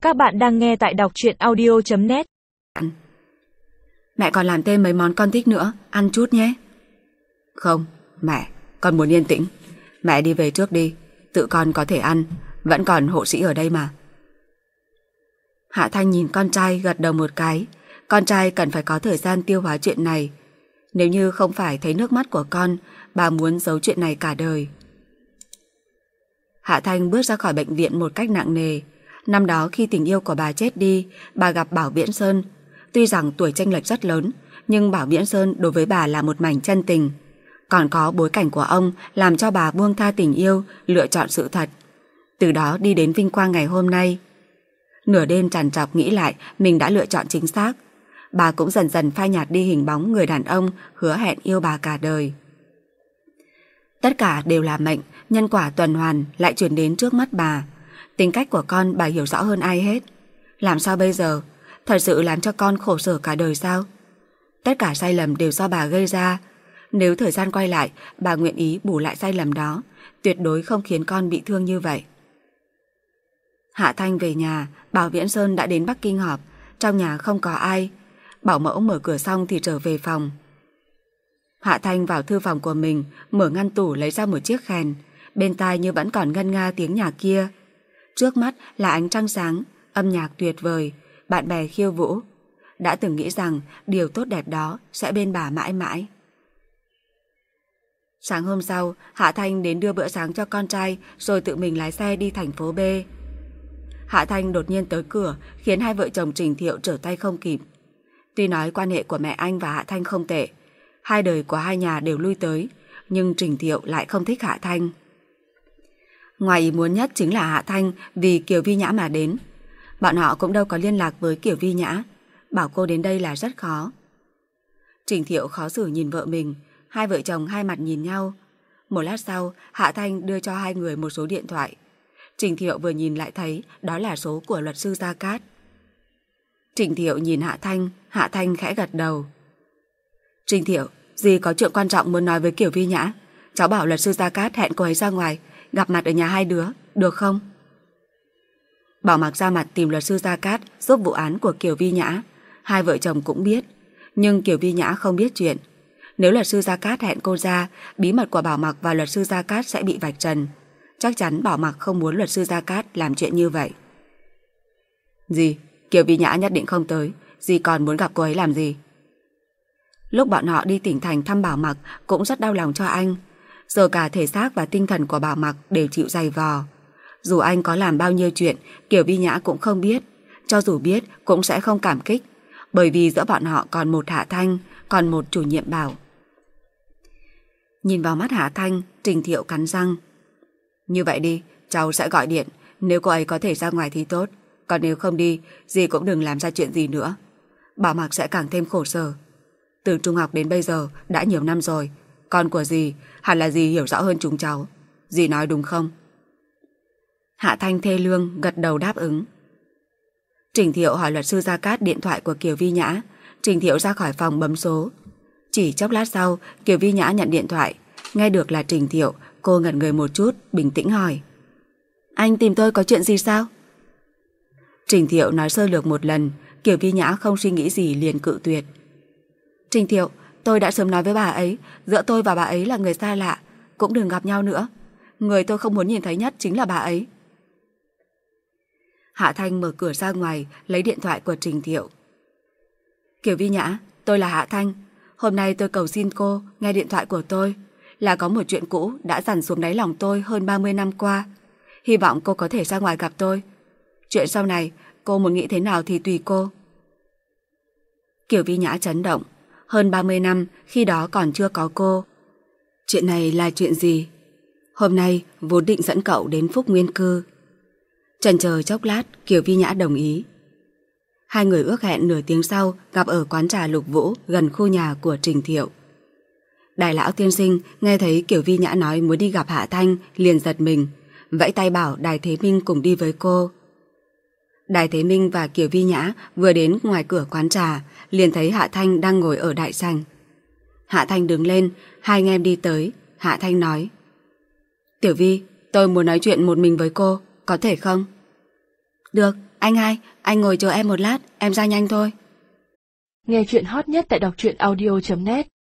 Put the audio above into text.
Các bạn đang nghe tại đọc truyện audio.net. Mẹ còn làm thêm mấy món con thích nữa, ăn chút nhé. Không, mẹ, con muốn yên tĩnh. Mẹ đi về trước đi, tự con có thể ăn, vẫn còn hộ sĩ ở đây mà. Hạ Thanh nhìn con trai gật đầu một cái. Con trai cần phải có thời gian tiêu hóa chuyện này. Nếu như không phải thấy nước mắt của con, bà muốn giấu chuyện này cả đời. Hạ Thanh bước ra khỏi bệnh viện một cách nặng nề. Năm đó khi tình yêu của bà chết đi, bà gặp Bảo Viễn Sơn. Tuy rằng tuổi chênh lệch rất lớn, nhưng Bảo Viễn Sơn đối với bà là một mảnh chân tình. Còn có bối cảnh của ông làm cho bà buông tha tình yêu, lựa chọn sự thật. Từ đó đi đến vinh quang ngày hôm nay. Nửa đêm trằn trọc nghĩ lại mình đã lựa chọn chính xác. Bà cũng dần dần phai nhạt đi hình bóng người đàn ông hứa hẹn yêu bà cả đời. Tất cả đều là mệnh, nhân quả tuần hoàn lại chuyển đến trước mắt bà. Tính cách của con bà hiểu rõ hơn ai hết. Làm sao bây giờ? Thật sự làm cho con khổ sở cả đời sao? Tất cả sai lầm đều do bà gây ra. Nếu thời gian quay lại, bà nguyện ý bù lại sai lầm đó, tuyệt đối không khiến con bị thương như vậy. Hạ Thanh về nhà, Bảo Viễn Sơn đã đến Bắc Kinh họp. Trong nhà không có ai. Bảo mẫu mở cửa xong thì trở về phòng. Hạ Thanh vào thư phòng của mình, mở ngăn tủ lấy ra một chiếc kèn. Bên tai như vẫn còn ngân nga tiếng nhạc kia. Trước mắt là ánh trăng sáng, âm nhạc tuyệt vời, bạn bè khiêu vũ. Đã từng nghĩ rằng điều tốt đẹp đó sẽ bên bà mãi mãi. Sáng hôm sau, Hạ Thanh đến đưa bữa sáng cho con trai rồi tự mình lái xe đi thành phố B. Hạ Thanh đột nhiên tới cửa khiến hai vợ chồng Trình Thiệu trở tay không kịp. Tuy nói quan hệ của mẹ anh và Hạ Thanh không tệ, hai đời của hai nhà đều lui tới, nhưng Trình Thiệu lại không thích Hạ Thanh. Ngoài ý muốn nhất chính là Hạ Thanh vì Kiều Vi Nhã mà đến. Bọn họ cũng đâu có liên lạc với Kiều Vi Nhã, bảo cô đến đây là rất khó. Trình Thiệu khó xử nhìn vợ mình, hai vợ chồng hai mặt nhìn nhau. Một lát sau, Hạ Thanh đưa cho hai người một số điện thoại. Trình Thiệu vừa nhìn lại thấy đó là số của luật sư Gia Cát. Trình Thiệu nhìn Hạ Thanh khẽ gật đầu. Trình Thiệu, dì có chuyện quan trọng muốn nói với Kiều Vi Nhã. Cháu bảo luật sư Gia Cát hẹn cô ấy ra ngoài, gặp mặt ở nhà hai đứa, được không? Bảo Mặc ra mặt tìm luật sư Gia Cát giúp vụ án của Kiều Vi Nhã. Hai vợ chồng cũng biết, nhưng Kiều Vi Nhã không biết chuyện. Nếu luật sư Gia Cát hẹn cô ra, bí mật của Bảo Mặc và luật sư Gia Cát sẽ bị vạch trần. Chắc chắn Bảo Mặc không muốn luật sư Gia Cát làm chuyện như vậy. Dì, Kiều Vi Nhã nhất định không tới, dì còn muốn gặp cô ấy làm gì? Lúc bọn họ đi tỉnh thành thăm Bảo Mặc cũng rất đau lòng cho anh. Giờ cả thể xác và tinh thần của Bảo Mặc đều chịu dày vò. Dù anh có làm bao nhiêu chuyện, Kiều Vi Nhã cũng không biết. Cho dù biết cũng sẽ không cảm kích, bởi vì giữa bọn họ còn một Hạ Thanh, còn một chủ nhiệm Bảo. Nhìn vào mắt Hạ Thanh, Trình Thiệu cắn răng. Như vậy đi, cháu sẽ gọi điện. Nếu cô ấy có thể ra ngoài thì tốt, còn nếu không đi, dì cũng đừng làm ra chuyện gì nữa. Bảo Mặc sẽ càng thêm khổ sở. Từ trung học đến bây giờ đã nhiều năm rồi, con của dì hẳn là dì hiểu rõ hơn chúng cháu. Dì nói đúng không? Hạ Thanh thê lương gật đầu đáp ứng. Trình Thiệu hỏi luật sư Gia Cát điện thoại của Kiều Vi Nhã. Trình Thiệu ra khỏi phòng bấm số. Chỉ chốc lát sau, Kiều Vi Nhã nhận điện thoại. Nghe được là Trình Thiệu, cô ngẩn người một chút, bình tĩnh hỏi. Anh tìm tôi có chuyện gì sao? Trình Thiệu nói sơ lược một lần. Kiều Vi Nhã không suy nghĩ gì liền cự tuyệt. Trình Thiệu, tôi đã sớm nói với bà ấy, giữa tôi và bà ấy là người xa lạ, cũng đừng gặp nhau nữa. Người tôi không muốn nhìn thấy nhất chính là bà ấy. Hạ Thanh mở cửa ra ngoài, lấy điện thoại của Trình Thiệu. Kiều Vi Nhã, tôi là Hạ Thanh. Hôm nay tôi cầu xin cô nghe điện thoại của tôi. Là có một chuyện cũ đã dằn xuống đáy lòng tôi hơn 30 năm qua. Hy vọng cô có thể ra ngoài gặp tôi. Chuyện sau này, cô muốn nghĩ thế nào thì tùy cô. Kiều Vi Nhã chấn động. Hơn 30 năm, khi đó còn chưa có cô. Chuyện này là chuyện gì? Hôm nay vốn định dẫn cậu đến Phúc Nguyên Cư. Chần chờ chốc lát, Kiều Vi Nhã đồng ý. Hai người ước hẹn nửa tiếng sau gặp ở quán trà Lục Vũ gần khu nhà của Trình Thiệu. Đại lão tiên sinh nghe thấy Kiều Vi Nhã nói muốn đi gặp Hạ Thanh liền giật mình, vẫy tay bảo Đài Thế Minh cùng đi với cô. Đài Thế Minh và Kiều Vi Nhã vừa đến ngoài cửa quán trà liền thấy Hạ Thanh đang ngồi ở đại sảnh. Hạ Thanh đứng lên, hai anh em đi tới. Hạ Thanh nói: Tiểu Vi, tôi muốn nói chuyện một mình với cô, có thể không? Được, Anh hai, anh ngồi chờ em một lát, em ra nhanh thôi. Nghe chuyện hot nhất tại đọc truyện audio.net